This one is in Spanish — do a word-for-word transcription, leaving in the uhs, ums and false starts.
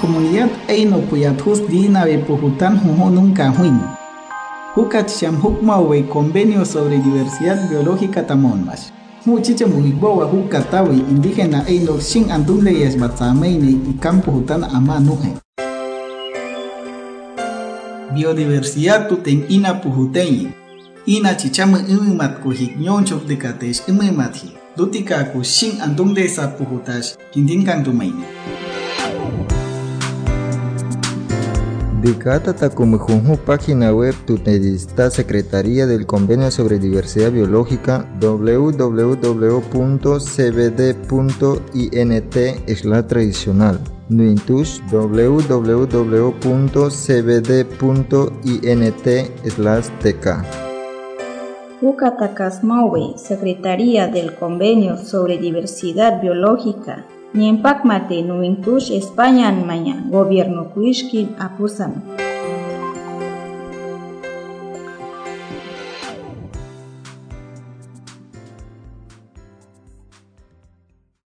comunidad Eino Puyathus Dina Pujutan Jujo nunca huin. Hukat Shamhukmawe convenio sobre diversidad biológica tamonmas. Muchicha Mujibowa Hukatawi indígena Eino Shin Andunde y Esbatzameine y Campo Hutan Amanuhe. Biodiversidad tuten ina puhutein. Ina chichama imimat kuhik nyonchok dekatesh imimati. Dutika ku shin andunde sa puhutash kindinkan tumaini. Dicata Takumujunju, página web Tutelista Secretaría del Convenio sobre Diversidad Biológica w w w punto c b d punto i n t slash tradicional. Nuintush w w w punto c b d punto i n t slash t k. Hukatakasmawe, Secretaría del Convenio sobre Diversidad Biológica. Niempakmate Nuintush España Maya, Gobierno Kuishkin Apusan.